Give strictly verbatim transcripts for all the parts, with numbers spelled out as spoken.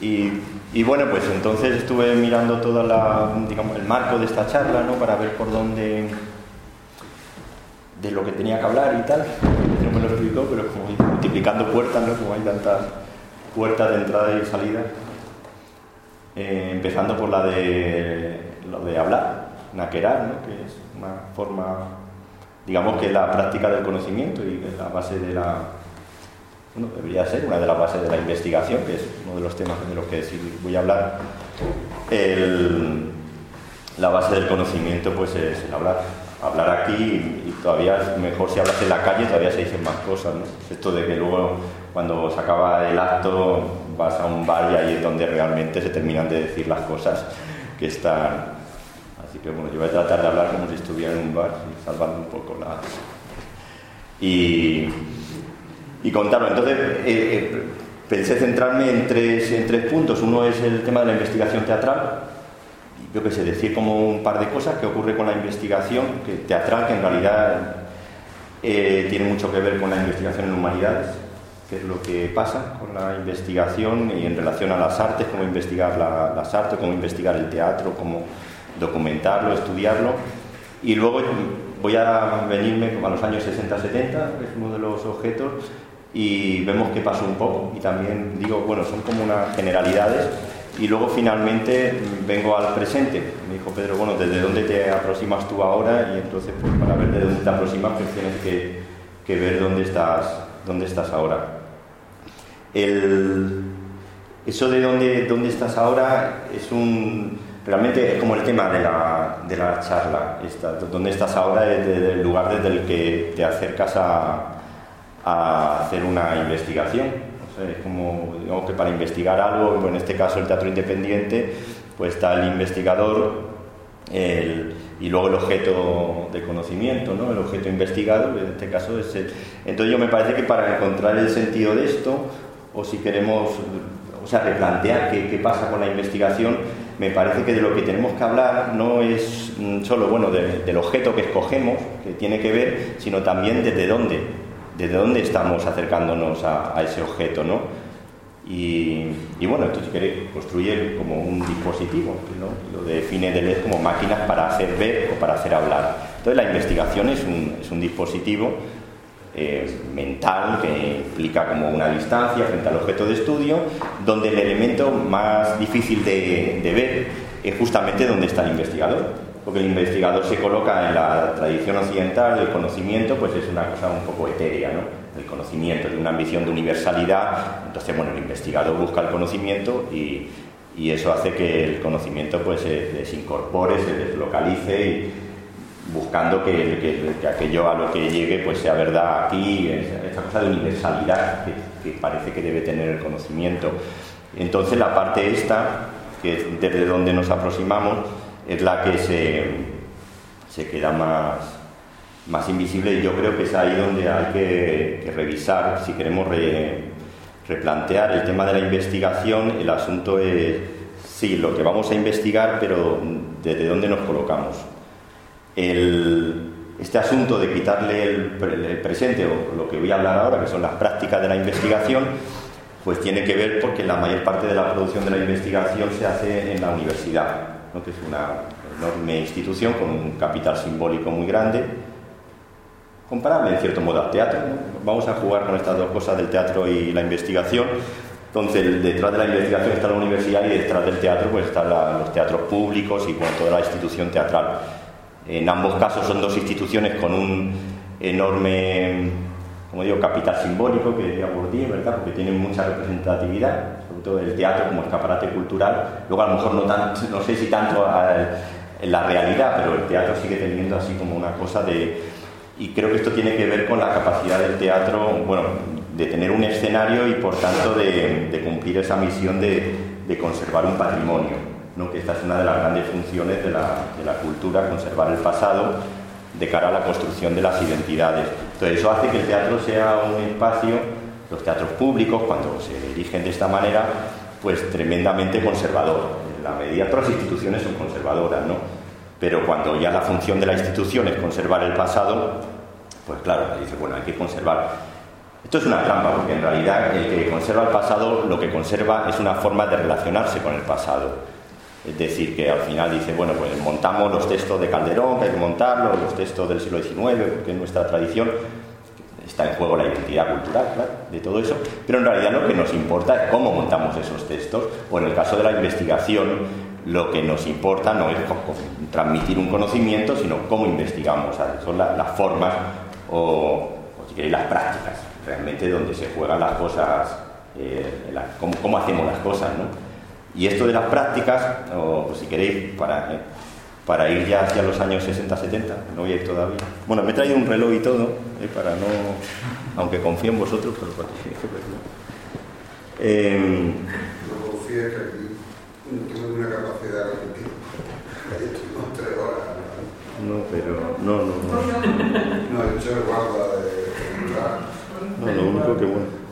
Y, y bueno, pues entonces estuve mirando todo la, digamos, el marco de esta charla, ¿no? Para ver por dónde, de lo que tenía que hablar y tal. No me lo explicó, pero como multiplicando puertas, ¿no? Como hay tantas puertas de entrada y salida. Eh, empezando por la de lo de hablar, naquerar, ¿no? Que es una forma, digamos que es la práctica del conocimiento y que es la base de la, bueno, debería ser una de las bases de la investigación, que es uno de los temas de los que sí voy a hablar. El, la base del conocimiento pues es el hablar, hablar aquí y, y todavía mejor si hablas en la calle, todavía se dicen más cosas, ¿no? Esto de que luego cuando se acaba el acto vas a un bar y ahí es donde realmente se terminan de decir las cosas que están. Así que bueno, yo voy a tratar de hablar como si estuviera en un bar y salvando un poco la... Y, y contarlo. Entonces eh, eh, pensé centrarme en tres, en tres puntos. Uno es el tema de la investigación teatral. Yo qué sé, decir como un par de cosas que ocurre con la investigación que teatral, que en realidad eh, tiene mucho que ver con la investigación en humanidades, que es lo que pasa con la investigación y en relación a las artes, cómo investigar la, las artes, cómo investigar el teatro, cómo documentarlo, estudiarlo. Y luego voy a venirme a los años sesenta setenta, que es uno de los objetos, y vemos qué pasó un poco. Y también digo, bueno, son como unas generalidades. Y luego finalmente vengo al presente. Me dijo Pedro, bueno, ¿desde dónde te aproximas tú ahora? Y entonces, pues para ver de dónde te aproximas, pues tienes que, que ver dónde estás, dónde estás ahora. El, eso de dónde, dónde estás ahora es un... Realmente es como el tema de la, de la charla. Esta, dónde estás ahora es desde el lugar desde el que te acercas a, a hacer una investigación. Es como, digamos que para investigar algo, en este caso el teatro independiente, pues está el investigador el, y luego el objeto de conocimiento, ¿no? El objeto investigado, en este caso es el... Entonces yo me parece que para encontrar el sentido de esto, o si queremos, o sea, replantear qué, qué pasa con la investigación, me parece que de lo que tenemos que hablar no es solo, bueno, de, del objeto que escogemos, que tiene que ver, sino también desde dónde. ¿Desde dónde estamos acercándonos a, a ese objeto, ¿no? Y, y bueno, esto si queréis construir como un dispositivo, ¿no? Lo define Deleuze como máquinas para hacer ver o para hacer hablar. Entonces la investigación es un, es un dispositivo eh, mental que implica como una distancia frente al objeto de estudio, donde el elemento más difícil de, de ver es justamente dónde está el investigador. Porque el investigador se coloca en la tradición occidental, el conocimiento pues es una cosa un poco etérea, ¿no? El conocimiento, de una ambición de universalidad. Entonces, bueno, el investigador busca el conocimiento y, y eso hace que el conocimiento pues se desincorpore, se deslocalice, y buscando que, que, que aquello a lo que llegue pues sea verdad aquí, esta cosa de universalidad que, que parece que debe tener el conocimiento. Entonces la parte esta, que es desde donde nos aproximamos, es la que se, se queda más, más invisible, y yo creo que es ahí donde hay que, que revisar, si queremos re, replantear el tema de la investigación. El asunto es, sí, lo que vamos a investigar, pero desde dónde nos colocamos. El, este asunto de quitarle el, el presente, o lo que voy a hablar ahora, que son las prácticas de la investigación, pues tiene que ver porque la mayor parte de la producción de la investigación se hace en la universidad, ¿no? Que es una enorme institución con un capital simbólico muy grande, comparable en cierto modo al teatro, ¿no? Vamos a jugar con estas dos cosas del teatro y la investigación. Entonces, detrás de la investigación está la universidad, y detrás del teatro pues están la, los teatros públicos y bueno, toda la institución teatral. En ambos casos son dos instituciones con un enorme, como digo, capital simbólico, que diría Bourdieu, ¿verdad? Porque tienen mucha representatividad, sobre todo el teatro como escaparate cultural. Luego a lo mejor no, tan, no sé si tanto a, en la realidad, pero el teatro sigue teniendo así como una cosa de... Y creo que esto tiene que ver con la capacidad del teatro, bueno, de tener un escenario y por tanto de, de cumplir esa misión de, de conservar un patrimonio, ¿no? Que esta es una de las grandes funciones de la, de la cultura, conservar el pasado de cara a la construcción de las identidades. Entonces eso hace que el teatro sea un espacio, los teatros públicos, cuando se erigen de esta manera, pues tremendamente conservador. En la medida, todas las instituciones son conservadoras, ¿no? Pero cuando ya la función de la institución es conservar el pasado, pues claro, dice, bueno, hay que conservar. Esto es una trampa, porque en realidad el que conserva el pasado lo que conserva es una forma de relacionarse con el pasado. Es decir, que al final dice, bueno, pues montamos los textos de Calderón, que hay que montarlos, los textos del siglo diecinueve, porque es nuestra tradición. Está en juego la identidad cultural, claro, de todo eso, pero en realidad lo que nos importa es cómo montamos esos textos, o en el caso de la investigación, lo que nos importa no es transmitir un conocimiento, sino cómo investigamos. Son la, las formas, o, o si queréis, las prácticas, realmente donde se juegan las cosas, eh, la, cómo, cómo hacemos las cosas, ¿no? Y esto de las prácticas, o pues si queréis, para, eh, para ir ya hacia los años sesenta setenta, no voy a ir todavía. Bueno, me he traído un reloj y todo, eh, para no, aunque confío en vosotros, pero para que eh, no confíes que aquí tengo una capacidad de no tres horas. No, pero no, no, no. No, yo se guarda de No, lo único que bueno.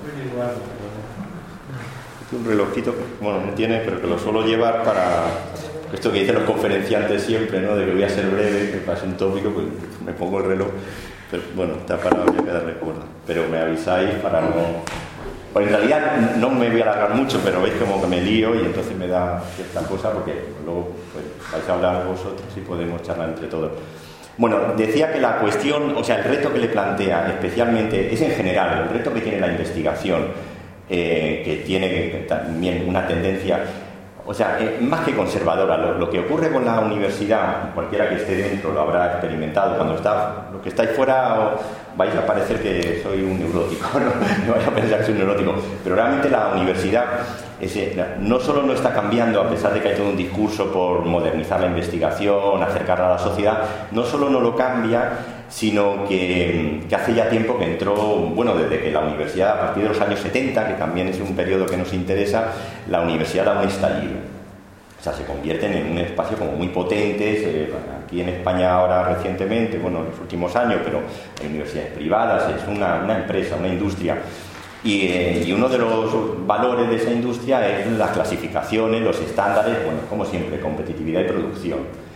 Un relojito que, bueno, no tiene, pero que lo suelo llevar para esto que dicen los conferenciantes siempre, ¿no? De que voy a ser breve, que pase un tópico, pues me pongo el reloj, pero bueno, está para ya queda recuerdo. Pero me avisáis para no... Pues en realidad no me voy a alargar mucho, pero veis como que me lío y entonces me da cierta cosa, porque luego pues, vais a hablar vosotros y podemos charlar entre todos. Bueno, decía que la cuestión, o sea, el reto que le plantea especialmente, es en general, el reto que tiene la investigación, Eh, que tiene también una tendencia, o sea, eh, más que conservadora. Lo, lo que ocurre con la universidad, cualquiera que esté dentro lo habrá experimentado. Cuando está, los que estáis fuera o, vais a parecer que soy un neurótico, ¿no? No vais a pensar que soy un neurótico, pero realmente la universidad ese, no solo no está cambiando, a pesar de que hay todo un discurso por modernizar la investigación, acercarla a la sociedad, no solo no lo cambia, sino que, que hace ya tiempo que entró, bueno, desde que la universidad, a partir de los años setenta, que también es un periodo que nos interesa, la universidad da un estallido. O sea, se convierten en un espacio como muy potente. Se, aquí en España ahora recientemente, bueno, en los últimos años, pero hay universidades privadas, es una, una empresa, una industria. Y, eh, y uno de los valores de esa industria es las clasificaciones, los estándares, bueno, como siempre, competitividad y producción.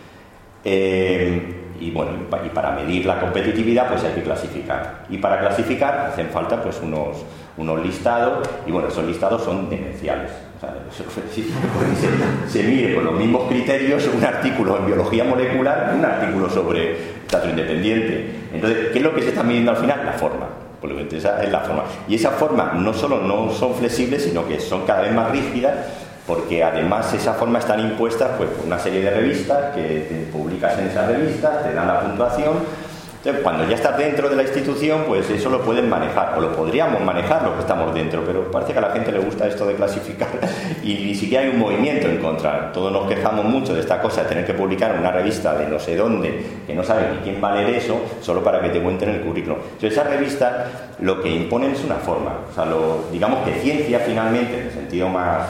Eh, y bueno, y para medir la competitividad pues hay que clasificar, y para clasificar hacen falta pues unos, unos listados, y bueno, esos listados son demenciales. O sea, se, se mide con los mismos criterios un artículo en biología molecular y un artículo sobre teatro independiente. Entonces, ¿qué es lo que se está midiendo al final? La forma. Por lo que esa es la forma. Y esa forma no solo no son flexibles, sino que son cada vez más rígidas, porque además esas formas están impuestas pues, por una serie de revistas que te publicas en esas revistas, te dan la puntuación. Entonces, cuando ya estás dentro de la institución, pues eso lo pueden manejar, o lo podríamos manejar los que estamos dentro, pero parece que a la gente le gusta esto de clasificar y ni siquiera hay un movimiento en contra. Todos nos quejamos mucho de esta cosa de tener que publicar en una revista de no sé dónde, que no sabe ni quién va a leer eso, solo para que te cuenten el currículum. Entonces, esas revistas lo que imponen es una forma. O sea, lo, digamos que ciencia finalmente, en el sentido más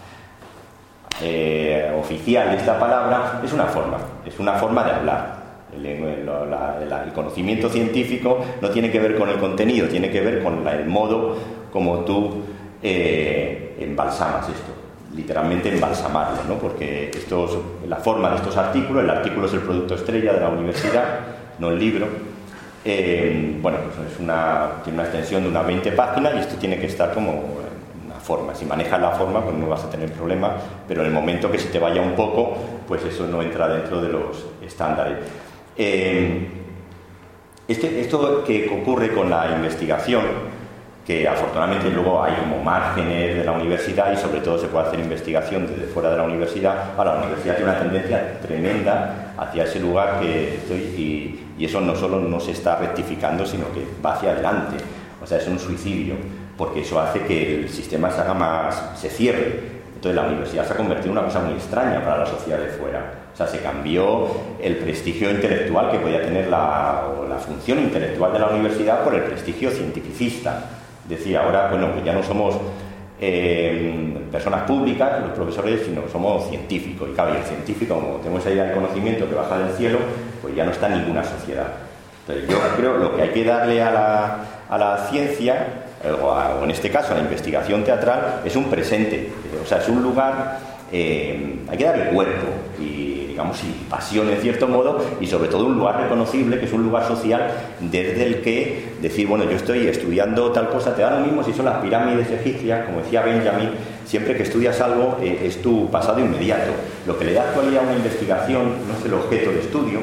eh, oficial de esta palabra, es una forma, es una forma de hablar. El, el, la, la, el conocimiento científico no tiene que ver con el contenido, tiene que ver con la, el modo como tú eh, embalsamas esto, literalmente embalsamarlo, ¿no? Porque estos, la forma de estos artículos, el artículo es el producto estrella de la universidad, no el libro. Eh, bueno, pues es una, tiene una extensión de unas veinte páginas y esto tiene que estar como una forma. Si manejas la forma, pues no vas a tener problemas, pero en el momento que se te vaya un poco, pues eso no entra dentro de los estándares. Eh, este, esto que ocurre con la investigación, que afortunadamente luego hay como márgenes de la universidad y sobre todo se puede hacer investigación desde fuera de la universidad. Ahora, la universidad tiene una tendencia tremenda hacia ese lugar que estoy, y, y eso no solo no se está rectificando, sino que va hacia adelante. O sea, es un suicidio, porque eso hace que el sistema se haga más, se cierre. Entonces la universidad se ha convertido en una cosa muy extraña para la sociedad de fuera. O sea, se cambió el prestigio intelectual que podía tener la, o la función intelectual de la universidad por el prestigio cientificista. Es decir, ahora, bueno, pues ya no somos eh, personas públicas, los profesores, sino somos científicos. Y claro, y el científico, como tenemos esa idea del conocimiento que baja del cielo, pues ya no está en ninguna sociedad. Entonces yo creo que lo que hay que darle a la, a la ciencia, o, a, o en este caso a la investigación teatral, es un presente. O sea, es un lugar, eh, hay que darle cuerpo y, digamos, y pasión en cierto modo, y sobre todo un lugar reconocible, que es un lugar social desde el que decir, bueno, yo estoy estudiando tal cosa, te da lo mismo si son las pirámides egipcias, como decía Benjamin, siempre que estudias algo eh, es tu pasado inmediato. Lo que le da actualidad a una investigación no es el objeto de estudio,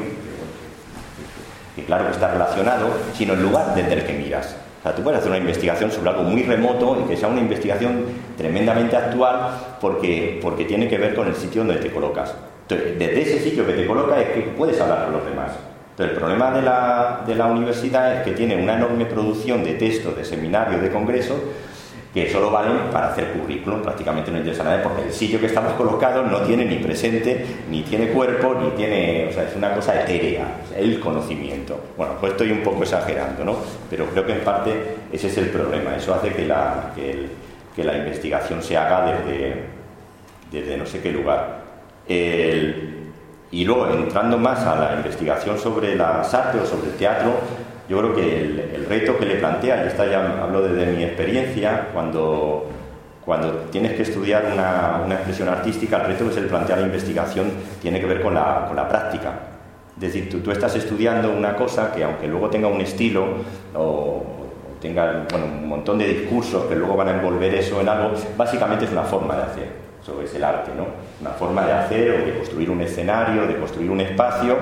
que claro que está relacionado, sino el lugar desde el que miras. O sea, tú puedes hacer una investigación sobre algo muy remoto y que sea una investigación tremendamente actual porque, porque tiene que ver con el sitio donde te colocas. Entonces, desde ese sitio que te colocas es que puedes hablar con los demás. Entonces, el problema de la, de la universidad es que tiene una enorme producción de textos, de seminarios, de congresos, que solo valen para hacer currículum, prácticamente no interesa nada, porque el sitio que estamos colocados no tiene ni presente, ni tiene cuerpo, ni tiene, o sea, es una cosa etérea, o sea, el conocimiento. Bueno, pues estoy un poco exagerando, ¿no? Pero creo que en parte ese es el problema, eso hace que la, que el, que la investigación se haga desde, desde no sé qué lugar. El, y luego, entrando más a la investigación sobre las artes o sobre el teatro, yo creo que el, el reto que le plantea, y esta ya hablo desde mi experiencia, cuando, cuando tienes que estudiar una, una expresión artística, el reto que se le plantea a la investigación tiene que ver con la, con la práctica. Es decir, tú, tú estás estudiando una cosa que, aunque luego tenga un estilo o, o tenga, bueno, un montón de discursos que luego van a envolver eso en algo, básicamente es una forma de hacer. Eso es el arte, ¿no? Una forma de hacer o de construir un escenario, de construir un espacio.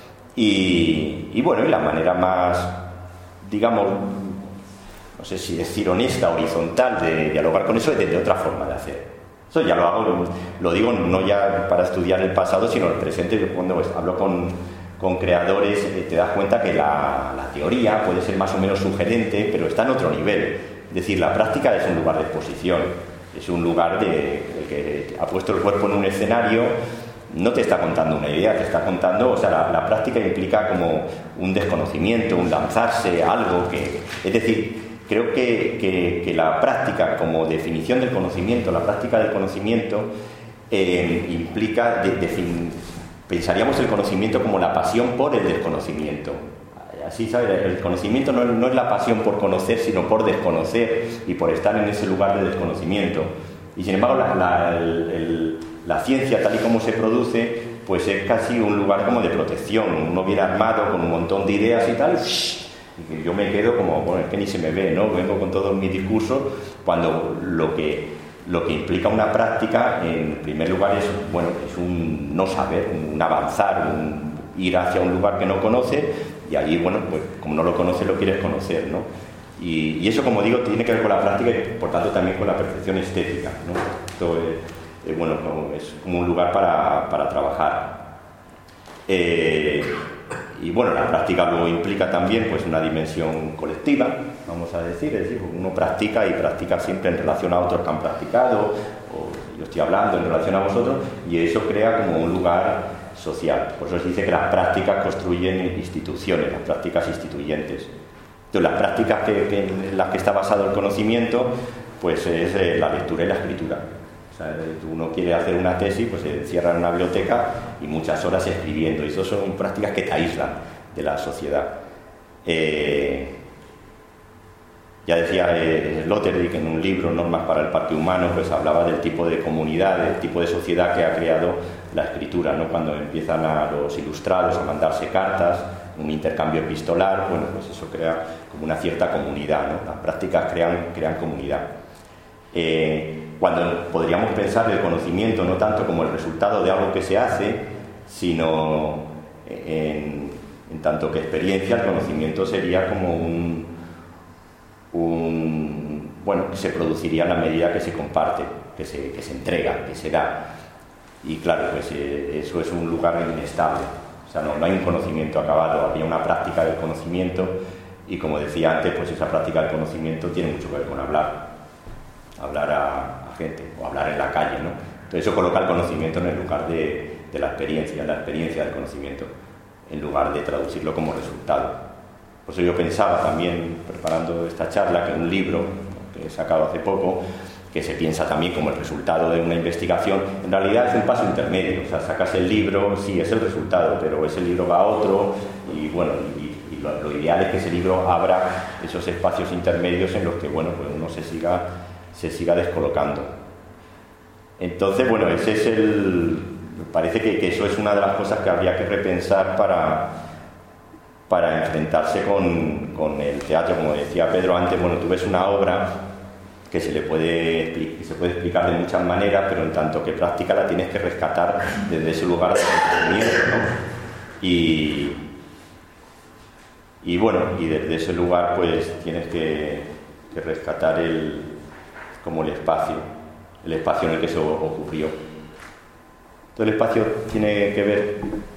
Y, y bueno, y la manera más, digamos, no sé si decir honesta, horizontal de dialogar con eso es desde otra forma de hacer. Eso ya lo hago, lo, lo digo no ya para estudiar el pasado, sino el presente. Yo cuando pues, hablo con, con creadores eh, te das cuenta que la, la teoría puede ser más o menos sugerente, pero está en otro nivel. Es decir, la práctica es un lugar de exposición, es un lugar de, de que ha puesto el cuerpo en un escenario. No te está contando una idea, te está contando, o sea, la, la práctica implica como un desconocimiento, un lanzarse, algo que... Es decir, creo que, que, que la práctica como definición del conocimiento, la práctica del conocimiento, eh, implica, de, de, pensaríamos el conocimiento como la pasión por el desconocimiento. Así, ¿sabes? El conocimiento no, no es la pasión por conocer, sino por desconocer y por estar en ese lugar de desconocimiento. Y sin embargo, la, la, el, el, la ciencia, tal y como se produce, pues es casi un lugar como de protección. Uno viene armado con un montón de ideas y tal, y yo me quedo como, bueno, es que ni se me ve, ¿no? Vengo con todos mis discursos, cuando lo que, lo que implica una práctica, en primer lugar, es, bueno, es un no saber, un avanzar, un ir hacia un lugar que no conoce, y allí, bueno, pues como no lo conoces, lo quieres conocer, ¿no? Y, y eso, como digo, tiene que ver con la práctica y, por tanto, también con la percepción estética, ¿no? Esto es, eh, bueno, no, es como un lugar para, para trabajar. Eh, y, bueno, la práctica luego implica también, pues, una dimensión colectiva, vamos a decir, es decir, uno practica y practica siempre en relación a otros que han practicado, o yo estoy hablando en relación a vosotros, y eso crea como un lugar social. Por eso se dice que las prácticas construyen instituciones, las prácticas instituyentes. Entonces, las prácticas que, que, en las que está basado el conocimiento, pues es eh, la lectura y la escritura. O sea, uno quiere hacer una tesis, pues se encierra en una biblioteca y muchas horas escribiendo. Y eso son prácticas que te aíslan de la sociedad. Eh, ya decía eh, Sloterdijk en un libro, Normas para el Parque Humano, pues hablaba del tipo de comunidad, del tipo de sociedad que ha creado la escritura, ¿no? Cuando empiezan a los ilustrados a mandarse cartas, un intercambio epistolar, bueno, pues eso crea como una cierta comunidad, ¿no? Las prácticas crean, crean comunidad. Eh, cuando podríamos pensar el conocimiento no tanto como el resultado de algo que se hace, sino en, en tanto que experiencia, el conocimiento sería como un, un bueno, que se produciría en la medida que se comparte, que se, que se entrega, que se da. Y claro, pues eh, eso es un lugar inestable. O sea, no, no hay un conocimiento acabado, había una práctica del conocimiento y, como decía antes, pues esa práctica del conocimiento tiene mucho que ver con hablar, hablar a, a gente o hablar en la calle, ¿no? Entonces eso coloca el conocimiento en el lugar de, de la experiencia, la experiencia del conocimiento, en lugar de traducirlo como resultado. Por eso yo pensaba también, preparando esta charla, que un libro que he sacado hace poco, que se piensa también como el resultado de una investigación, en realidad es un paso intermedio. O sea, sacas el libro, sí, es el resultado, pero ese libro va a otro, y bueno, y, y lo, lo ideal es que ese libro abra esos espacios intermedios en los que, bueno, pues uno se siga, se siga descolocando. Entonces, bueno, ese es el... Me parece que, que eso es una de las cosas que habría que repensar para, para enfrentarse con, con el teatro. Como decía Pedro antes, bueno, tú ves una obra que se le puede, que se puede explicar de muchas maneras, pero en tanto que práctica la tienes que rescatar desde ese lugar de conocimiento, ¿no? Y, y bueno, y desde ese lugar pues tienes que, que rescatar el, como el espacio, el espacio en el que se ocurrió. Todo el espacio tiene que ver...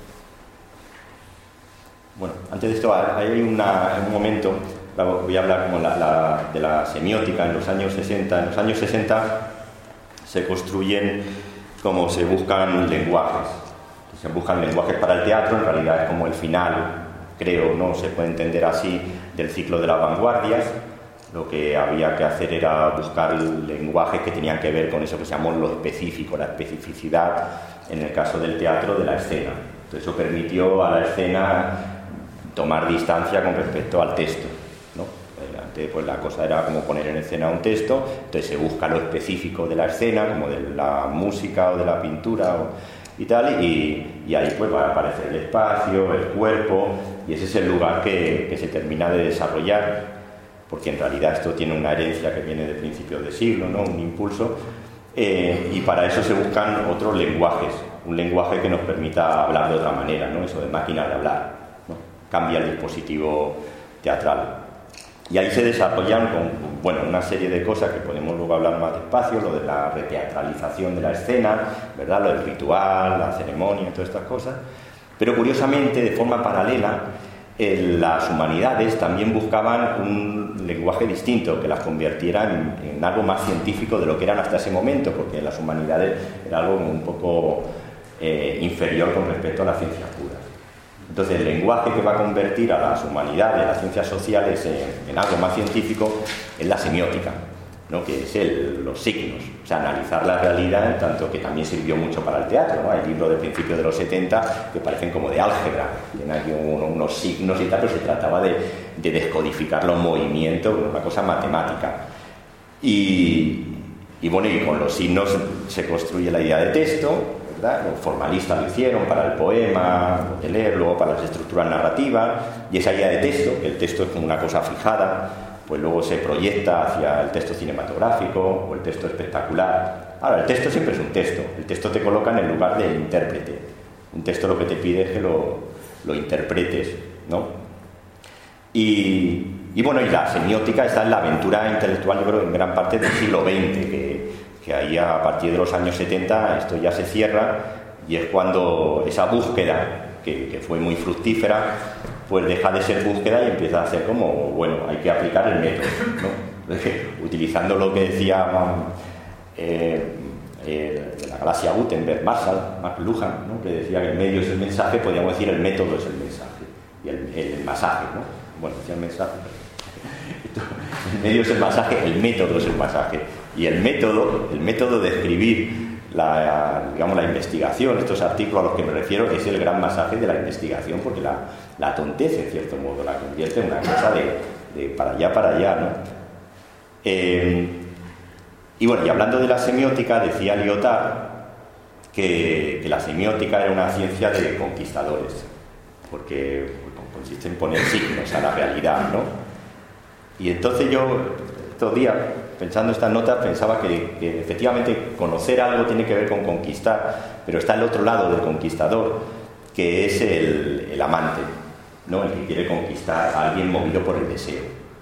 Bueno, antes de esto hay una, un momento, voy a hablar como la, la, de la semiótica en los años sesenta. En los años sesenta se construyen como se buscan lenguajes. Se buscan lenguajes para el teatro, en realidad es como el final, creo, no se puede entender así, del ciclo de las vanguardias. Lo que había que hacer era buscar lenguajes que tenían que ver con eso que se llamó lo específico, la especificidad, en el caso del teatro, de la escena. Entonces eso permitió a la escena tomar distancia con respecto al texto, ¿no? Antes pues la cosa era como poner en escena un texto, entonces se busca lo específico de la escena, como de la música o de la pintura o, y tal, y, y ahí pues va a aparecer el espacio, el cuerpo, y ese es el lugar que, que se termina de desarrollar, porque en realidad esto tiene una herencia que viene de principios de siglo, ¿no? Un impulso, eh, y para eso se buscan otros lenguajes, un lenguaje que nos permita hablar de otra manera, ¿no? Eso de máquina de hablar, ¿no? Cambia el dispositivo teatral. Y ahí se desarrollan con, bueno, una serie de cosas que podemos luego hablar más despacio, lo de la reteatralización de la escena, ¿verdad? Lo del ritual, la ceremonia, todas estas cosas. Pero curiosamente, de forma paralela, eh, las humanidades también buscaban un lenguaje distinto que las convirtiera en, en algo más científico de lo que eran hasta ese momento, porque las humanidades era algo un poco eh, inferior con respecto a las ciencias puras. Entonces el lenguaje que va a convertir a las humanidades, a las ciencias sociales en, en algo más científico es la semiótica, ¿no? Que es el, los signos, o sea, analizar la realidad, en tanto que también sirvió mucho para el teatro, ¿no? Hay libros de principios de los setenta que parecen como de álgebra, tienen aquí unos, unos signos y tal, pero se trataba de, de descodificar los movimientos, una cosa matemática. Y, y bueno, y con los signos se construye la idea de texto, ¿verdad? Los formalistas lo hicieron para el poema, de leer, luego para las estructuras narrativas, y esa idea de texto, que el texto es como una cosa fijada, pues luego se proyecta hacia el texto cinematográfico o el texto espectacular. Ahora, el texto siempre es un texto, el texto te coloca en el lugar del intérprete. Un texto lo que te pide es que lo, lo interpretes, ¿no? Y, y bueno, y la semiótica está en la aventura intelectual, yo creo, en gran parte del siglo veinte, que, que ahí a partir de los años setenta esto ya se cierra, y es cuando esa búsqueda, que, que fue muy fructífera, pues deja de ser búsqueda y empieza a ser como, bueno, hay que aplicar el método, ¿no? Utilizando lo que decía eh, eh, de la galaxia Gutenberg, Marshall, McLuhan, ¿no? Que decía que el medio es el mensaje, podríamos decir el método es el mensaje, y el, el masaje, ¿no? Bueno, decía el mensaje, pero el medio es el masaje, el método es el masaje, y el método, el método de escribir La, digamos, la investigación, estos artículos a los que me refiero, es el gran masaje de la investigación, porque la, la tontece, en cierto modo, la convierte en una cosa de, de para allá, para allá, ¿no? Eh, y bueno, y hablando de la semiótica, decía Lyotard que, que la semiótica era una ciencia de conquistadores, porque pues, consiste en poner signos a la realidad, ¿no? Y entonces yo, estos días, pensando estas notas, pensaba que, que efectivamente conocer algo tiene que ver con conquistar, pero está el otro lado del conquistador, que es el, el amante, ¿no? El que quiere conquistar a alguien movido por el deseo.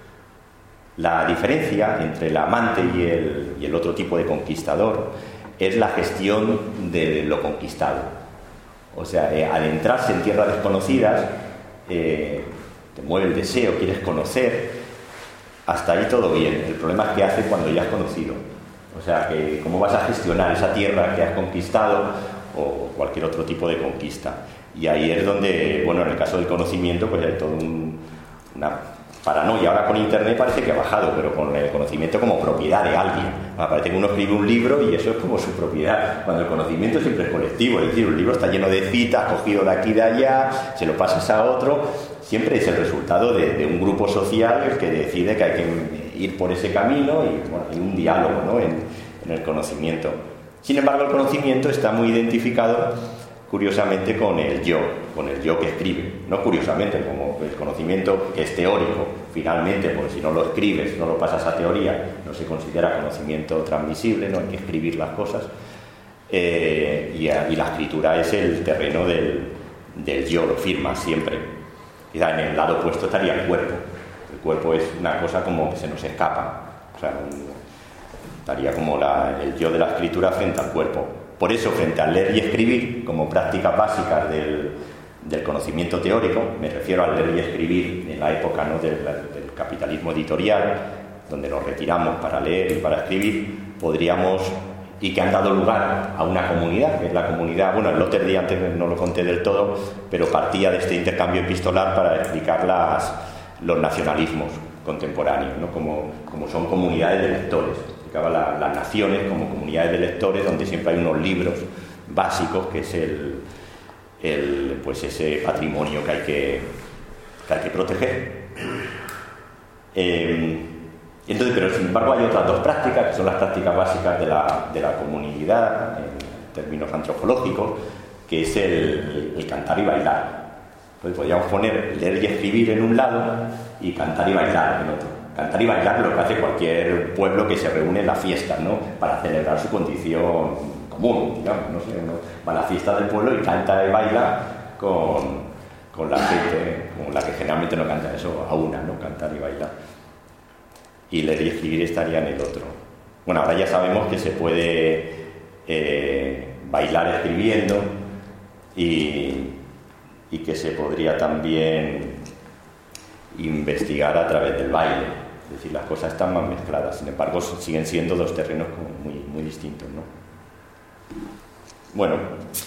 La diferencia entre el amante y el, y el otro tipo de conquistador es la gestión de lo conquistado. O sea, eh, adentrarse en tierras desconocidas, eh, te mueve el deseo, quieres conocer. Hasta ahí todo bien, el problema es qué haces cuando ya has conocido, o sea, que cómo vas a gestionar esa tierra que has conquistado o cualquier otro tipo de conquista. Y ahí es donde, bueno, en el caso del conocimiento pues hay todo un, una paranoia. Ahora con internet parece que ha bajado, pero con el conocimiento como propiedad de alguien. Parece que uno escribe un libro y eso es como su propiedad, cuando el conocimiento siempre es colectivo, es decir, un libro está lleno de citas, cogido de aquí de allá, se lo pasas a otro, siempre es el resultado de, de un grupo social que decide que hay que ir por ese camino, y bueno, hay un diálogo, ¿no? en, en el conocimiento. Sin embargo, el conocimiento está muy identificado, curiosamente, con el yo, con el yo que escribe. No curiosamente, como el conocimiento que es teórico, finalmente, porque si no lo escribes, no lo pasas a teoría, no se considera conocimiento transmisible, no hay que escribir las cosas. Eh, y, y la escritura es el terreno del, del yo, lo firma siempre. Quizá en el lado opuesto estaría el cuerpo. El cuerpo es una cosa como que se nos escapa. O sea, un, estaría como la, el yo de la escritura frente al cuerpo. Por eso, frente al leer y escribir, como prácticas básicas del, del conocimiento teórico, me refiero al leer y escribir en la época, ¿no?, del, del capitalismo editorial, donde nos retiramos para leer y para escribir, podríamos, y que han dado lugar a una comunidad, que es la comunidad, bueno, el Lauterdie antes no lo conté del todo, pero partía de este intercambio epistolar para explicar las, los nacionalismos contemporáneos, ¿no?, como, como son comunidades de lectores. Explicaba la, las naciones como comunidades de lectores, donde siempre hay unos libros básicos, que es el, el pues ese patrimonio que hay que, que, hay que proteger. Eh, Entonces, pero sin embargo hay otras dos prácticas, que son las prácticas básicas de la, de la comunidad, en términos antropológicos, que es el, el cantar y bailar. Entonces podríamos poner leer y escribir en un lado y cantar y bailar en otro. Cantar y bailar lo que hace cualquier pueblo que se reúne en las fiestas, ¿no?, para celebrar su condición común, digamos, no sé, ¿no? Va a la fiesta del pueblo y canta y baila con, con la gente, con la que generalmente no canta, eso a una, ¿no?, cantar y bailar. Y leer y escribir estaría en el otro. Bueno, ahora ya sabemos que se puede eh, bailar escribiendo y, y que se podría también investigar a través del baile. Es decir, las cosas están más mezcladas. Sin embargo, siguen siendo dos terrenos como muy, muy distintos, ¿no? Bueno.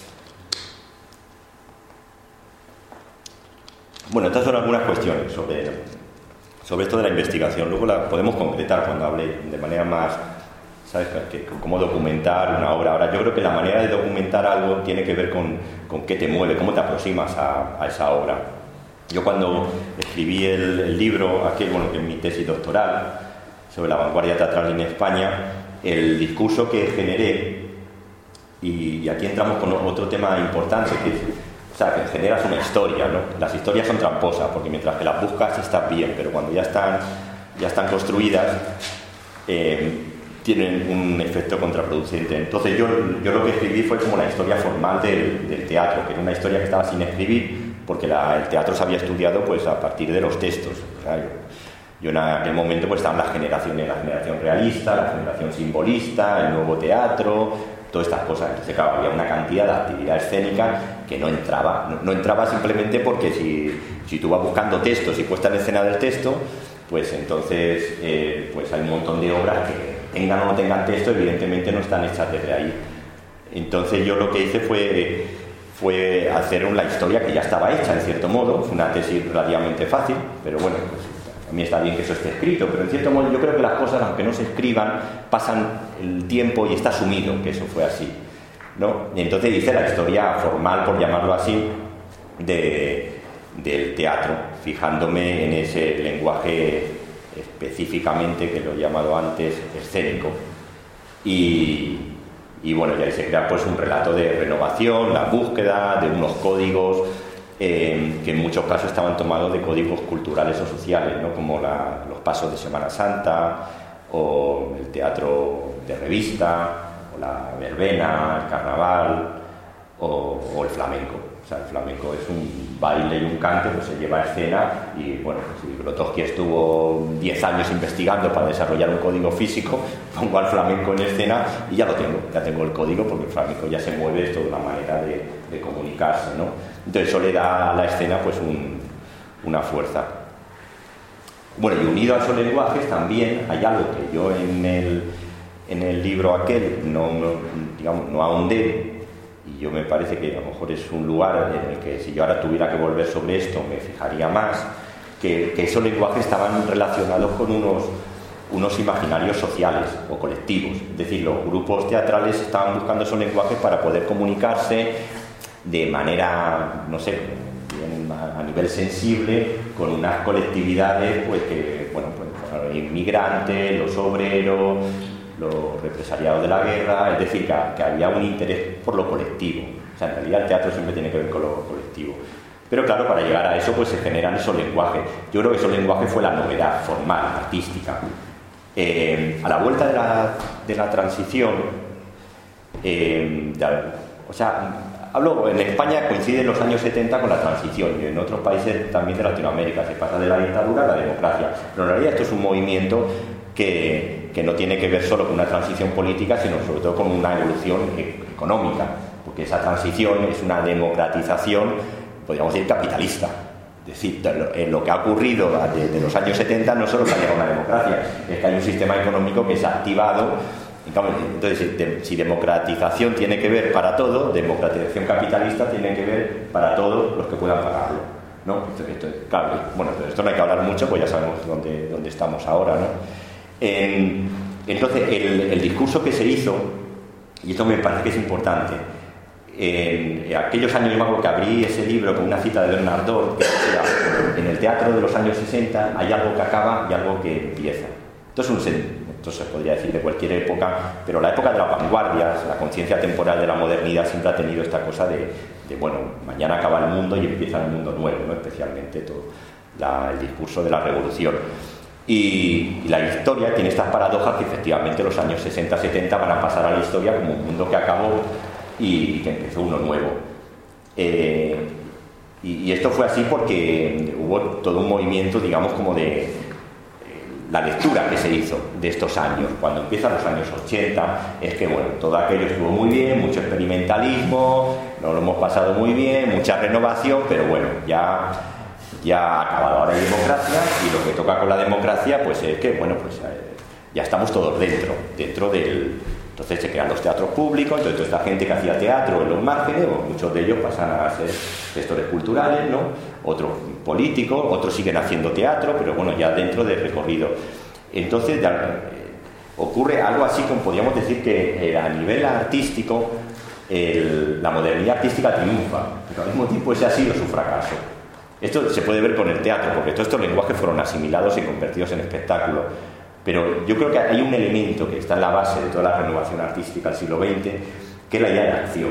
Bueno, estas son algunas cuestiones sobre... sobre esto de la investigación. Luego la podemos concretar cuando hable de manera más, ¿sabes?, que, cómo documentar una obra. Ahora, yo creo que la manera de documentar algo tiene que ver con, con qué te mueve, cómo te aproximas a, a esa obra. Yo cuando escribí el, el libro, aquel, bueno, que es mi tesis doctoral, sobre la vanguardia teatral en España, el discurso que generé, y, y aquí entramos con otro tema importante, que es, o sea, que generas una historia, ¿no? Las historias son tramposas, porque mientras que las buscas estás bien, pero cuando ya están, ya están construidas, eh, tienen un efecto contraproducente. Entonces yo, yo lo que escribí fue como la historia formal del, del teatro, que era una historia que estaba sin escribir, porque la, el teatro se había estudiado pues a partir de los textos. O sea, yo, yo en aquel momento pues estaban las generaciones, la generación realista, la generación simbolista, el nuevo teatro, todas estas cosas. Entonces, claro, había una cantidad de actividad escénica que no entraba. No, no entraba simplemente porque si, si tú vas buscando textos y puesta en escena del texto, pues entonces eh, pues hay un montón de obras que tengan o no tengan texto, evidentemente no están hechas desde ahí. Entonces yo lo que hice fue, fue hacer una historia que ya estaba hecha, en cierto modo. Fue una tesis relativamente fácil, pero bueno, pues a mí está bien que eso esté escrito, pero en cierto modo yo creo que las cosas, aunque no se escriban, pasan el tiempo y está asumido que eso fue así, ¿no? Y entonces hice la historia formal, por llamarlo así, de, del teatro, fijándome en ese lenguaje específicamente, que lo he llamado antes, escénico. Y, y bueno, ya se crea pues un relato de renovación, la búsqueda de unos códigos Eh, que en muchos casos estaban tomados de códigos culturales o sociales, ¿no?, como la, los pasos de Semana Santa, o el teatro de revista, o la verbena, el carnaval, o, o el flamenco. O sea, el flamenco es un baile y un cante, pues se lleva a escena, y bueno, si Grotowski estuvo diez años investigando para desarrollar un código físico, pongo al flamenco en escena y ya lo tengo, ya tengo el código, porque el flamenco ya se mueve, es toda una manera de, de comunicarse, ¿no? Entonces eso le da a la escena pues un, una fuerza. Bueno, y unido a esos lenguajes también hay algo que yo en el, en el libro aquel no, digamos, no ahondé, y yo me parece que a lo mejor es un lugar en el que si yo ahora tuviera que volver sobre esto me fijaría más, que, que esos lenguajes estaban relacionados con unos, unos imaginarios sociales o colectivos. Es decir, los grupos teatrales estaban buscando esos lenguajes para poder comunicarse de manera, no sé, a nivel sensible, con unas colectividades pues que, bueno, pues los inmigrantes, los obreros, los represaliados de la guerra, es decir, que, que había un interés por lo colectivo. O sea, en realidad el teatro siempre tiene que ver con lo colectivo. Pero claro, para llegar a eso pues se generan esos lenguajes. Yo creo que esos lenguajes fue la novedad formal, artística. Eh, a la vuelta de la, de la transición, eh, de, o sea, hablo, en España coinciden los años setenta con la transición y en otros países también de Latinoamérica se pasa de la dictadura a la democracia. Pero en realidad esto es un movimiento que, que no tiene que ver solo con una transición política, sino sobre todo con una evolución e- económica, porque esa transición es una democratización, podríamos decir, capitalista. Es decir, lo que ha ocurrido desde los años setenta no solo que ha llegado una democracia, es que hay un sistema económico que se ha activado. Entonces, si democratización tiene que ver para todo, democratización capitalista tiene que ver para todos los que puedan pagarlo, ¿no? Esto, esto, claro, bueno, de esto no hay que hablar mucho, pues ya sabemos dónde, dónde estamos ahora, ¿no? En, entonces, el, el discurso que se hizo, y esto me parece que es importante, en aquellos años, yo me acuerdo que abrí ese libro con una cita de Bernard Dort, que decía: en el teatro de los años sesenta hay algo que acaba y algo que empieza. Entonces, un, esto se podría decir de cualquier época, pero la época de las vanguardias, la conciencia temporal de la modernidad siempre ha tenido esta cosa de, de bueno, mañana acaba el mundo y empieza el mundo nuevo, ¿no? Especialmente todo la, el discurso de la revolución. Y, y la historia tiene estas paradojas que efectivamente los años sesenta setenta van a pasar a la historia como un mundo que acabó y que empezó uno nuevo. Eh, y, y esto fue así porque hubo todo un movimiento, digamos, como de eh, la lectura que se hizo de estos años. Cuando empiezan los años ochenta, es que, bueno, todo aquello estuvo muy bien, mucho experimentalismo, nos lo hemos pasado muy bien, mucha renovación, pero bueno, ya, ya ha acabado. Ahora hay democracia y lo que toca con la democracia, pues es que, bueno, pues eh, ya estamos todos dentro, dentro del... Entonces se crean los teatros públicos, entonces toda esta gente que hacía teatro en los márgenes, pues muchos de ellos pasan a ser gestores culturales, ¿no? Otros políticos, otros siguen haciendo teatro, pero bueno, ya dentro del recorrido. Entonces de, eh, ocurre algo así como podríamos decir que eh, a nivel artístico el, la modernidad artística triunfa, pero al mismo tiempo ese ha sido su fracaso. Esto se puede ver con el teatro, porque todos estos lenguajes fueron asimilados y convertidos en espectáculos. Pero yo creo que hay un elemento que está en la base de toda la renovación artística del siglo veinte, que es la idea de la acción.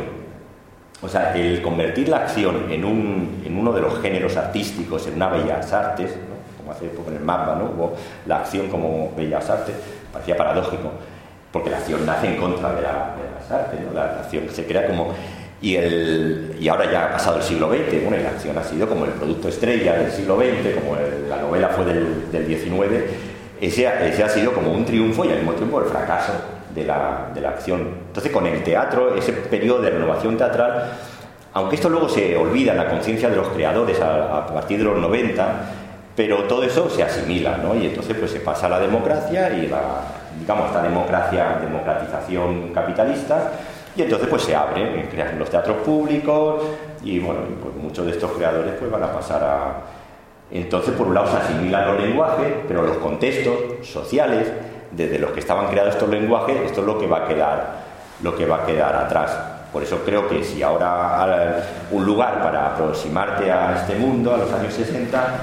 O sea, el convertir la acción en, un, en uno de los géneros artísticos, en una bellas artes, ¿no? Como hace poco en el mapa, ¿no? Hubo la acción como bellas artes, parecía paradójico, porque la acción nace en contra de, la, de las artes, ¿no? La, la acción se crea como... Y, el, y ahora ya ha pasado el siglo veinte, bueno, y la acción ha sido como el producto estrella del siglo veinte, como el, la novela fue del, del diecinueve. Ese, ese ha sido como un triunfo y al mismo tiempo el fracaso de la, de la acción. Entonces, con el teatro, ese periodo de renovación teatral, aunque esto luego se olvida en la conciencia de los creadores a, a partir de los noventa, pero todo eso se asimila, ¿no? Y entonces pues se pasa a la democracia y la, digamos, esta democracia, democratización capitalista, y entonces pues se abre, crean los teatros públicos y bueno, y pues muchos de estos creadores pues van a pasar a... Entonces, por un lado se asimilan los lenguajes, pero los contextos sociales desde los que estaban creados estos lenguajes, esto es lo que va a quedar, lo que va a quedar atrás. Por eso creo que si ahora un lugar para aproximarte a este mundo, a los años sesenta,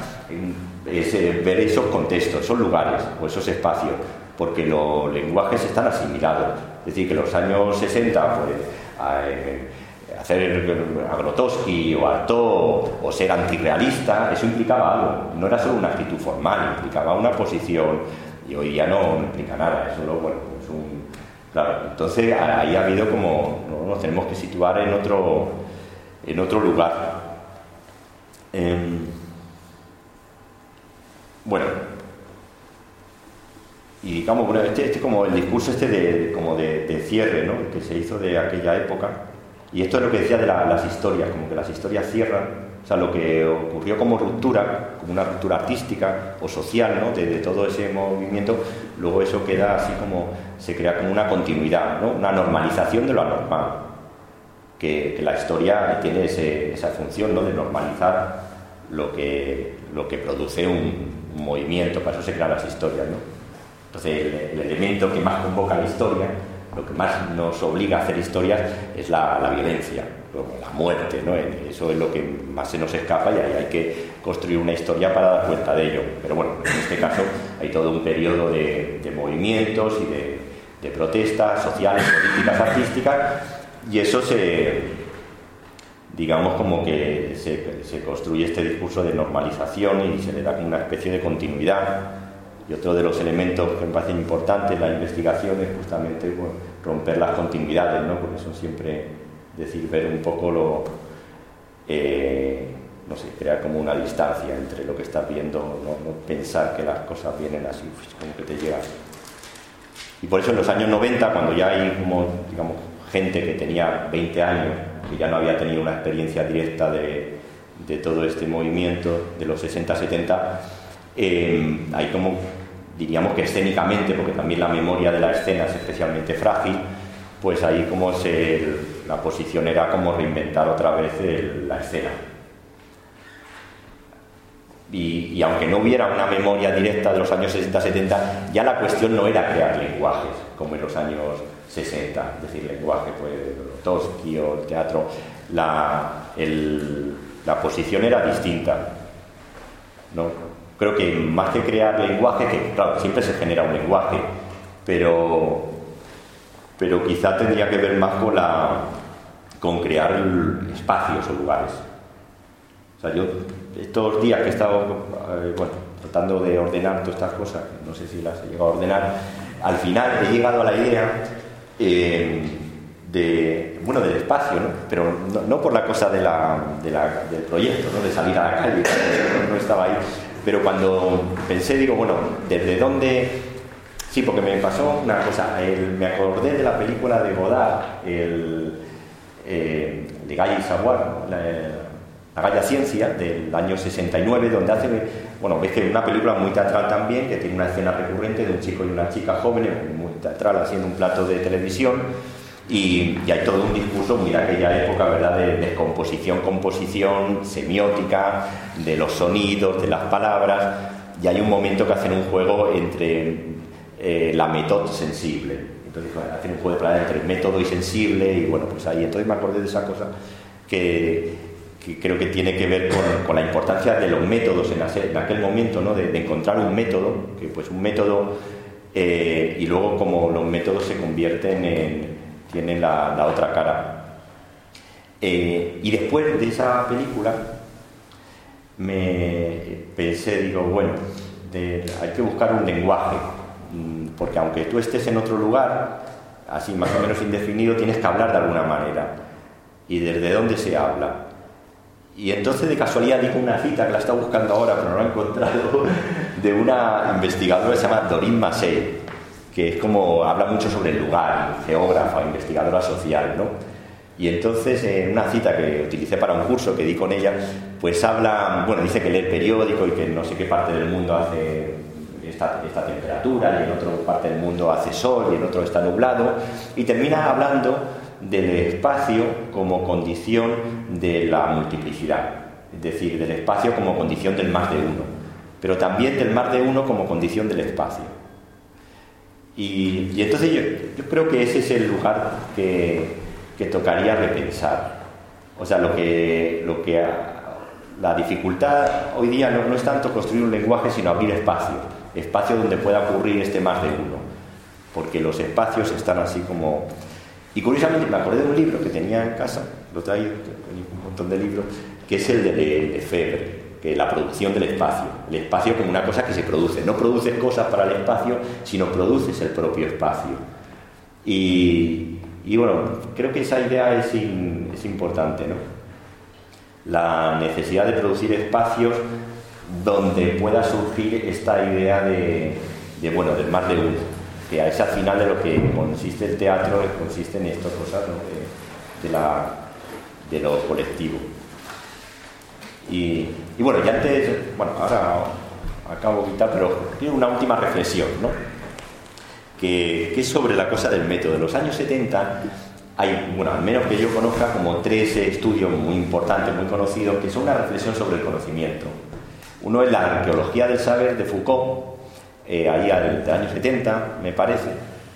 es ver esos contextos, esos lugares o esos espacios, porque los lenguajes están asimilados. Es decir, que los años sesenta, pues, eh, hacer a Grotowski o Artaud o ser antirrealista, eso implicaba algo, no era solo una actitud formal, implicaba una posición, y hoy ya no, no implica nada, es solo, bueno, es un... Claro, entonces ahí ha habido como, ¿no? Nos tenemos que situar en otro, en otro lugar. Eh, bueno, y digamos, bueno, este, este como el discurso este de, como de, de cierre, ¿no? Que se hizo de aquella época. Y esto es lo que decía de la, las historias, como que las historias cierran, o sea, lo que ocurrió como ruptura, como una ruptura artística o social, ¿no? de, de todo ese movimiento, luego eso queda así como, se crea como una continuidad, ¿no? Una normalización de lo anormal, que, que la historia tiene ese, esa función, ¿no? De normalizar lo que, lo que produce un, un movimiento, para eso se crean las historias, ¿no? Entonces el, el elemento que más convoca la historia, lo que más nos obliga a hacer historias es la, la violencia, la muerte, ¿no? Eso es lo que más se nos escapa y ahí hay que construir una historia para dar cuenta de ello. Pero bueno, en este caso hay todo un periodo de, de movimientos y de, de protestas sociales, políticas, artísticas, y eso se, digamos, como que se, se construye este discurso de normalización y se le da como una especie de continuidad. Y otro de los elementos que me parecen importantes en la investigación es justamente, bueno, romper las continuidades, ¿no? Porque son siempre, decir, ver un poco lo, eh, no sé, crear como una distancia entre lo que estás viendo, no, no pensar que las cosas vienen así, como que te llegan. Y por eso en los años noventa, cuando ya hay como, digamos, gente que tenía veinte años, que ya no había tenido una experiencia directa de, de todo este movimiento de los sesenta setenta, eh, hay como, diríamos que escénicamente, porque también la memoria de la escena es especialmente frágil, pues ahí como se, la posición era como reinventar otra vez el, la escena. Y, y aunque no hubiera una memoria directa de los años sesenta setenta, ya la cuestión no era crear lenguajes como en los años sesenta, es decir, lenguaje, pues Trotsky o el teatro, la, el, la posición era distinta, ¿no? Creo que más que crear lenguaje, que claro, siempre se genera un lenguaje, pero, pero quizá tendría que ver más con, la, con crear espacios o lugares. O sea, yo estos días que he estado eh, bueno, tratando de ordenar todas estas cosas, no sé si las he llegado a ordenar, al final he llegado a la idea eh, de, bueno, del espacio, ¿no? Pero no, no por la cosa de la, de la, del proyecto, ¿no? De salir a la calle, no, no estaba ahí, pero cuando pensé, digo, bueno, ¿desde dónde? Sí, porque me pasó una cosa, el, me acordé de la película de Godard, el eh, de Guy Savoy, la, La Galla Ciencia, del año sesenta y nueve, donde hace, bueno, ves que es una película muy teatral también, que tiene una escena recurrente de un chico y una chica jóvenes, muy teatral, haciendo un plato de televisión, y, y hay todo un discurso muy de aquella época, ¿verdad?, de descomposición, composición, semiótica, de los sonidos, de las palabras, y hay un momento que hacen un juego entre eh, la método sensible, entonces hacen un juego de palabras entre método y sensible, y bueno, pues ahí, entonces me acordé de esa cosa que... que creo que tiene que ver con, con la importancia de los métodos en, hacer, en aquel momento, ¿no? de, de encontrar un método, que pues un método, eh, y luego como los métodos se convierten en, tienen la, la otra cara. Eh, y después de esa película, me pensé, digo, bueno, de, hay que buscar un lenguaje, porque aunque tú estés en otro lugar, así más o menos indefinido, tienes que hablar de alguna manera. ¿Y desde dónde se habla? Y entonces de casualidad digo una cita que la está buscando ahora, pero no la he encontrado, de una investigadora que se llama Doreen Massey, que es como, habla mucho sobre el lugar, geógrafa, investigadora social, ¿no? Y entonces en una cita que utilicé para un curso que di con ella, pues habla, bueno, dice que lee el periódico y que en no sé qué parte del mundo hace esta, esta temperatura, y en otra parte del mundo hace sol y en otro está nublado, y termina hablando del espacio como condición de la multiplicidad, es decir, del espacio como condición del más de uno, pero también del más de uno como condición del espacio. Y, y entonces yo, yo creo que ese es el lugar que, que tocaría repensar. O sea, lo que, lo que la dificultad hoy día no, no es tanto construir un lenguaje, sino abrir espacio, espacio donde pueda ocurrir este más de uno, porque los espacios están así como... Y curiosamente me acordé de un libro que tenía en casa, lo traigo, tenía un montón de libros, que es el de Lefebvre, que es la producción del espacio. El espacio como una cosa que se produce. No produces cosas para el espacio, sino produces el propio espacio. Y, y bueno, creo que esa idea es, in, es importante, ¿no? La necesidad de producir espacios donde pueda surgir esta idea de, de bueno, del más de uno, que es al final de lo que consiste el teatro, consiste en estas cosas, ¿no? de, de, la, de lo colectivo. Y, y bueno, ya antes, bueno, ahora acabo de quitar, pero tiene una última reflexión, ¿no? Que, que es sobre la cosa del método. En los años setenta hay, bueno, al menos que yo conozca, como tres estudios muy importantes, muy conocidos, que son una reflexión sobre el conocimiento. Uno es la arqueología del saber de Foucault, Eh, ahí al año setenta, me parece,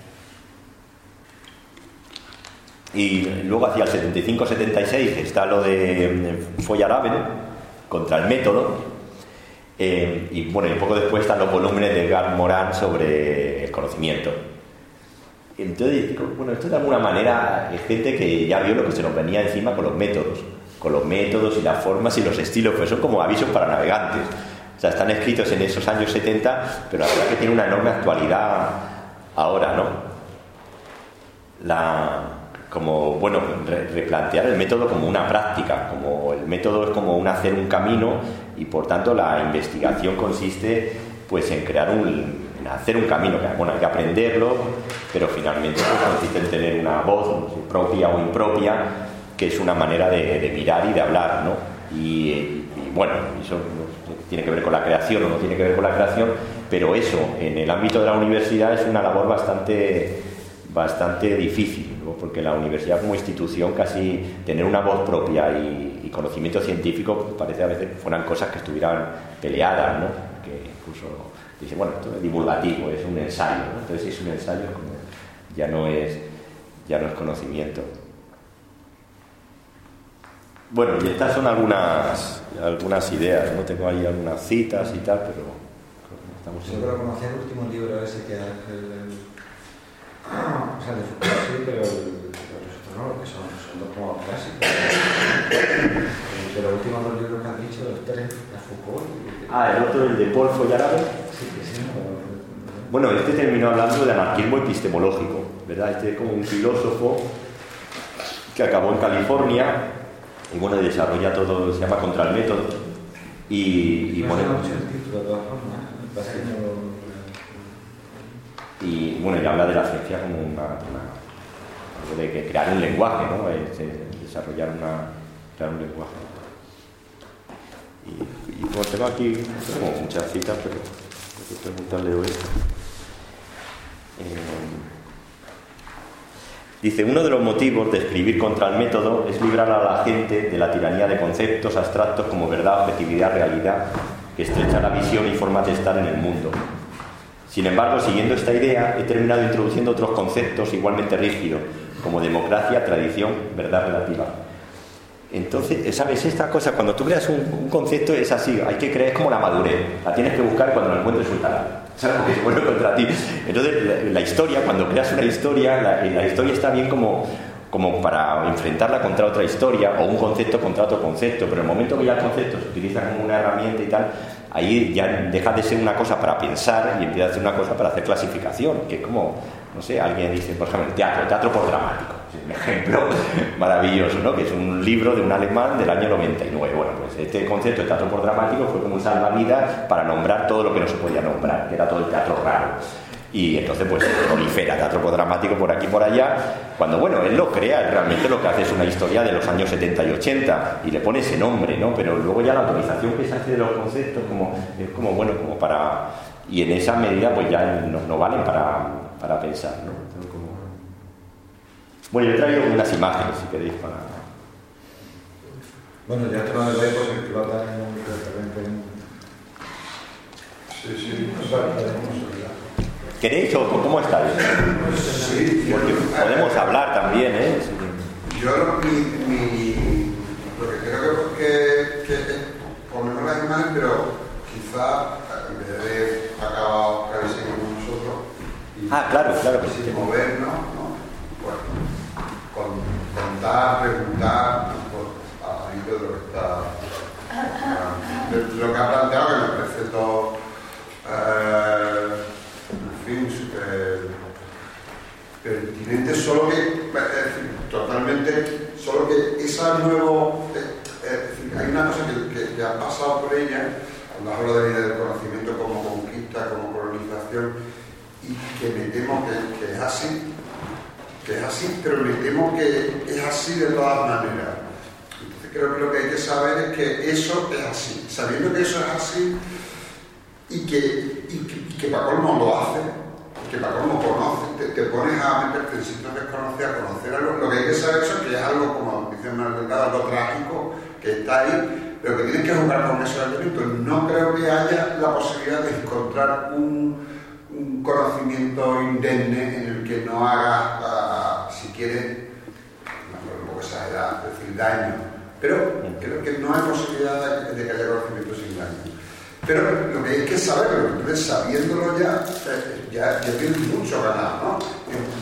y luego hacia el setenta y cinco setenta y seis está lo de Feyerabend contra el método, eh, y bueno, y un poco después están los volúmenes de Edgar Morin sobre el conocimiento. Entonces, bueno, esto de alguna manera es gente que ya vio lo que se nos venía encima con los métodos, con los métodos y las formas y los estilos, pues son como avisos para navegantes. O sea, están escritos en esos años setenta, pero la verdad que tiene una enorme actualidad ahora, ¿no? La, como, bueno, re, replantear el método como una práctica, como el método es como un hacer un camino y por tanto la investigación consiste pues en crear un, en hacer un camino, que bueno, hay que aprenderlo, pero finalmente pues, consiste en tener una voz no sé, propia o impropia, que es una manera de, de mirar y de hablar, ¿no? Y, y bueno, eso tiene que ver con la creación o no tiene que ver con la creación, pero eso en el ámbito de la universidad es una labor bastante, bastante difícil, ¿no? Porque la universidad como institución casi tener una voz propia y, y conocimiento científico parece a veces que fueran cosas que estuvieran peleadas, ¿no? Que incluso dice, bueno, esto es divulgativo, es un ensayo, ¿no? Entonces si es un ensayo como ya no es, ya no es conocimiento. Bueno, y estas son algunas algunas ideas, ¿no? Tengo ahí algunas citas y tal, pero estamos en... Yo creo que conocía el último libro ese que el, el, o sea, de Foucault sí, pero el, los otros no, que son, son dos como clásicos. De los últimos dos libros que han dicho, los tres, de Foucault. Y, ah, el otro, el de Paul Feyerabend. Sí, que sí. No, bueno, este terminó hablando del anarquismo epistemológico, ¿verdad? Este es como un filósofo que acabó en California. Y bueno, desarrolla todo, se llama Contra el Método. Y, y no bueno, mucho el título, de todas formas. Y bueno, y habla de la ciencia como una, una algo de que crear un lenguaje, ¿no? Es, es desarrollar una, crear un lenguaje. Y, y bueno, tengo aquí tengo muchas citas, pero tengo que preguntarle esto. Eh, Dice, uno de los motivos de escribir contra el método es librar a la gente de la tiranía de conceptos abstractos como verdad, objetividad, realidad, que estrecha la visión y forma de estar en el mundo. Sin embargo, siguiendo esta idea, he terminado introduciendo otros conceptos igualmente rígidos, como democracia, tradición, verdad relativa. Entonces, ¿sabes? Esta cosa, cuando tú creas un, un concepto es así, hay que creer, es como la madurez, la tienes que buscar y cuando la encuentres sueltarla. ¿Sabes? Porque se vuelve contra ti. Entonces, la, la historia, cuando creas una historia, la, la historia está bien como, como para enfrentarla contra otra historia o un concepto contra otro concepto, pero en el momento que ya el concepto se utiliza como una herramienta y tal, ahí ya deja de ser una cosa para pensar y empieza a ser una cosa para hacer clasificación, que es como, no sé, alguien dice, por ejemplo, el teatro, el teatro por dramático. Un ejemplo maravilloso, ¿no? Que es un libro de un alemán del año noventa y nueve. Bueno, pues este concepto de teatro por dramático fue como un salvavidas para nombrar todo lo que no se podía nombrar, que era todo el teatro raro. Y entonces pues prolifera teatro por dramático por aquí y por allá, cuando bueno, él lo crea, realmente lo que hace es una historia de los años setenta y ochenta y le pone ese nombre, ¿no? Pero luego ya la autorización que se hace de los conceptos como, es como bueno, como para... Y en esa medida pues ya no, no valen para, para pensar, ¿no? Bueno, yo he traído unas imágenes, si queréis, para... Bueno, ya esto no es lejos, explota en un referente. Sí, sí. ¿Queréis o cómo estáis? Sí, porque podemos hablar también, ¿eh? Yo mi, mi, lo que creo que, que, que es poner las imágenes, pero quizá en vez de acabar casi como nosotros y ah, claro, claro que sí. movernos, ¿no? Bueno, con, contar, preguntar, pues, a raíz de lo que está de lo que ha planteado, que me parece todo eh, en fin eh, pertinente, solo que es decir, totalmente, solo que esa nuevo eh, es decir, hay una cosa que, que, que ha pasado por ella cuando hablo de la idea del conocimiento como conquista, como colonización, y que me temo que, que es así que es así, pero me temo que es así de todas maneras. Entonces creo que lo que hay que saber es que eso es así, sabiendo que eso es así y que, y que, y que para colmo lo hace, y que para colmo conoce, te, te pones a meterte en sitios desconocidos, a conocer algo. Lo que hay que saber es que es algo, como dice Manuel Delgado, algo trágico, que está ahí, pero que tienes que jugar con esos elementos. No creo que haya la posibilidad de encontrar un un conocimiento indemne en el que no haga, uh, si quiere, no puedo exagerar, decir daño, pero creo que no hay posibilidad de, de que haya conocimiento sin daño. Pero lo que hay que saberlo, entonces sabiéndolo ya, eh, ya, ya tienes mucho ganado, ¿no?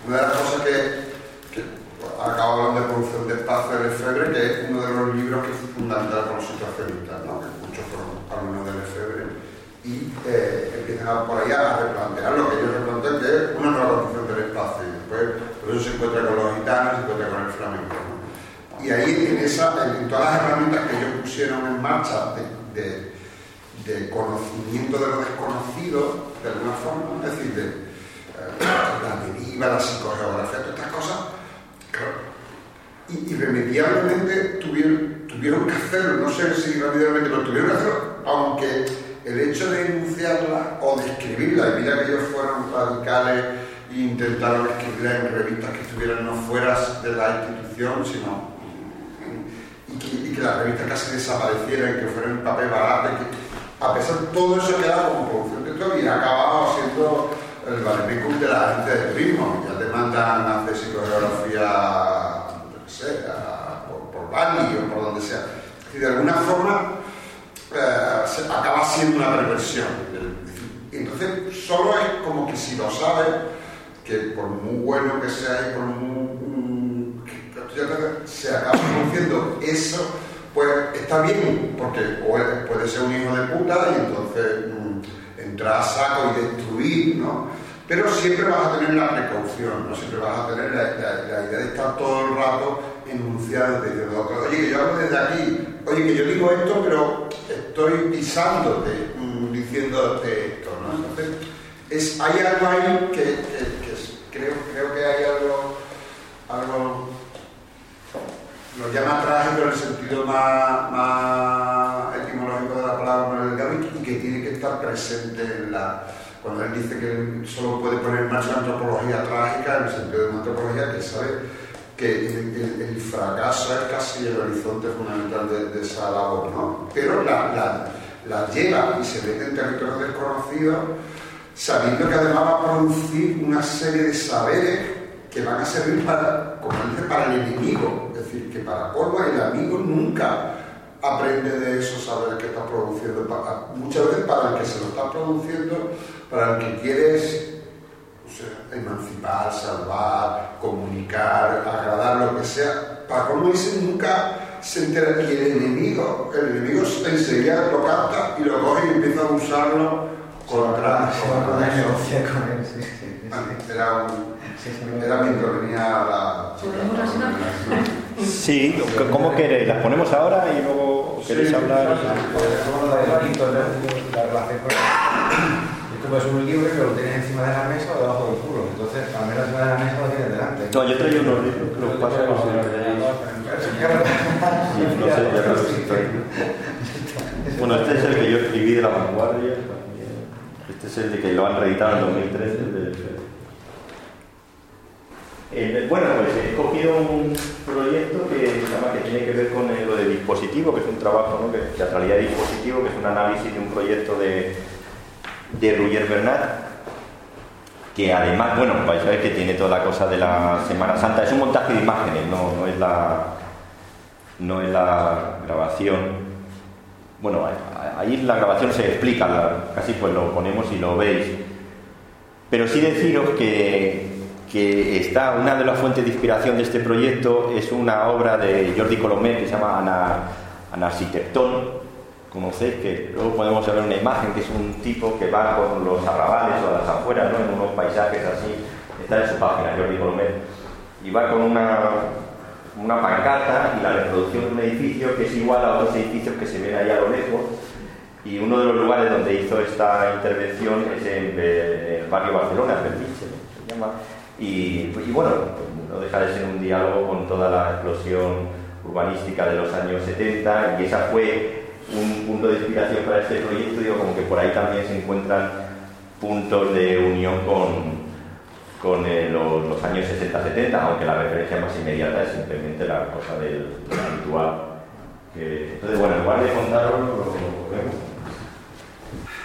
Una de las cosas que, que acabo hablando de producción de espacio de Lefebvre, que es uno de los libros que es fundamental para los situacionistas, ¿no? Que muchos fueron alumnos de Lefebvre y eh, empiezan a, por ahí a replantear lo que ellos replantean, que es una nueva concepción del espacio. Y después, por eso se encuentra con los gitanos, se encuentra con el flamenco, ¿no? Y ahí, en, esa, en todas las herramientas que ellos pusieron en marcha de, de, de conocimiento de lo desconocido, de alguna forma, es decir, de eh, la deriva, la psicogeografía, todas estas cosas, claro, y irremediablemente tuvieron, tuvieron que hacerlo, no sé si irremediablemente, pero tuvieron que hacerlo, aunque el hecho de enunciarla o de escribirla, y mira que ellos fueron radicales e intentaron escribirla en revistas que estuvieran no fuera de la institución, sino y que, y que las revistas casi desaparecieran, que fueran en papel barato, y que a pesar de todo eso quedaba como producción de todo y ha acabado siendo el valemecum de la agencia de turismo. Ya te mandan a hacer psicogeografía, no sé, a, por, por Bali o por donde sea. Y de alguna forma eh, se, acaba siendo una perversión. Entonces, solo es como que si lo sabes, que por muy bueno que sea y por muy se acaba produciendo eso, pues está bien, porque puede ser un hijo de puta y entonces mmm, entrar a saco y destruir, ¿no? Pero siempre vas a tener la precaución, ¿no? Siempre vas a tener la, la, la idea de estar todo el rato enunciando, diciendo, oye, que yo hablo desde aquí, oye, que yo digo esto, pero estoy pisándote, mmm, diciéndote esto, ¿no? Entonces, es, hay algo ahí que, que, que es, creo, creo que hay algo, algo lo llama trágico en el sentido más, más etimológico de la palabra y que tiene que estar presente en la... Cuando él dice que solo puede poner en marcha la antropología trágica, en el sentido de una antropología que sabe que el, el, el fracaso es casi el horizonte fundamental de, de esa labor, ¿no? Pero la, la, la lleva y se mete en territorios desconocidos, sabiendo que además va a producir una serie de saberes que van a servir para, como dice, para el enemigo. Es decir, que para colmo el amigo nunca aprende de esos saberes que está produciendo. Para, muchas veces para el que se lo está produciendo, para el que quiere o sea, emancipar, salvar, comunicar, agradar, lo que sea. Para colmo ese nunca se entera. Y el enemigo, el enemigo enseguida lo capta y lo coge y empieza a usarlo contra, contra eso. Era un... Era mientras venía la... Sí, ¿cómo queréis? ¿Las ponemos ahora y luego queréis sí, hablar? La relación con... Esto es un libro que lo tienes encima de la mesa o debajo del culo. Entonces, al menos encima de la mesa lo tienes delante. No, yo traigo unos libros que los paso por si los tenéis. No sé, ya no sé. Bueno, este es el que yo escribí de La Vanguardia. Este es el de que lo han reeditado en dos mil trece. De... Eh, bueno, pues he cogido un proyecto que se llama, que tiene que ver con el, lo de dispositivo, que es un trabajo, ¿no? que, teatralidad de dispositivo, que es un análisis de un proyecto de, de Roger Bernat, que además, bueno, vais a ver que tiene toda la cosa de la Semana Santa. Es un montaje de imágenes, no, no, es, la, no es la grabación. Bueno, ahí en la grabación se explica, la, casi pues lo ponemos y lo veis. Pero sí deciros que que está, una de las fuentes de inspiración de este proyecto es una obra de Jordi Colomer que se llama Anarchitectón, conocéis, que luego podemos ver una imagen que es un tipo que va por los arrabales o a las afueras, ¿no? En unos paisajes así, está en su página, Jordi Colomer, y va con una, una pancarta y la reproducción de un edificio que es igual a otros edificios que se ven ahí a lo lejos, y uno de los lugares donde hizo esta intervención es en el barrio Barcelona, el Belviche, ¿no? Se llama. Y, y bueno, no deja de ser un diálogo con toda la explosión urbanística de los años setenta, y esa fue un punto de inspiración para este proyecto. Digo, como que por ahí también se encuentran puntos de unión con, con eh, los, los años sesenta setenta, aunque la referencia más inmediata es simplemente la cosa del, del habitual. Eh, entonces, bueno, en lugar de contaros, lo, lo vemos.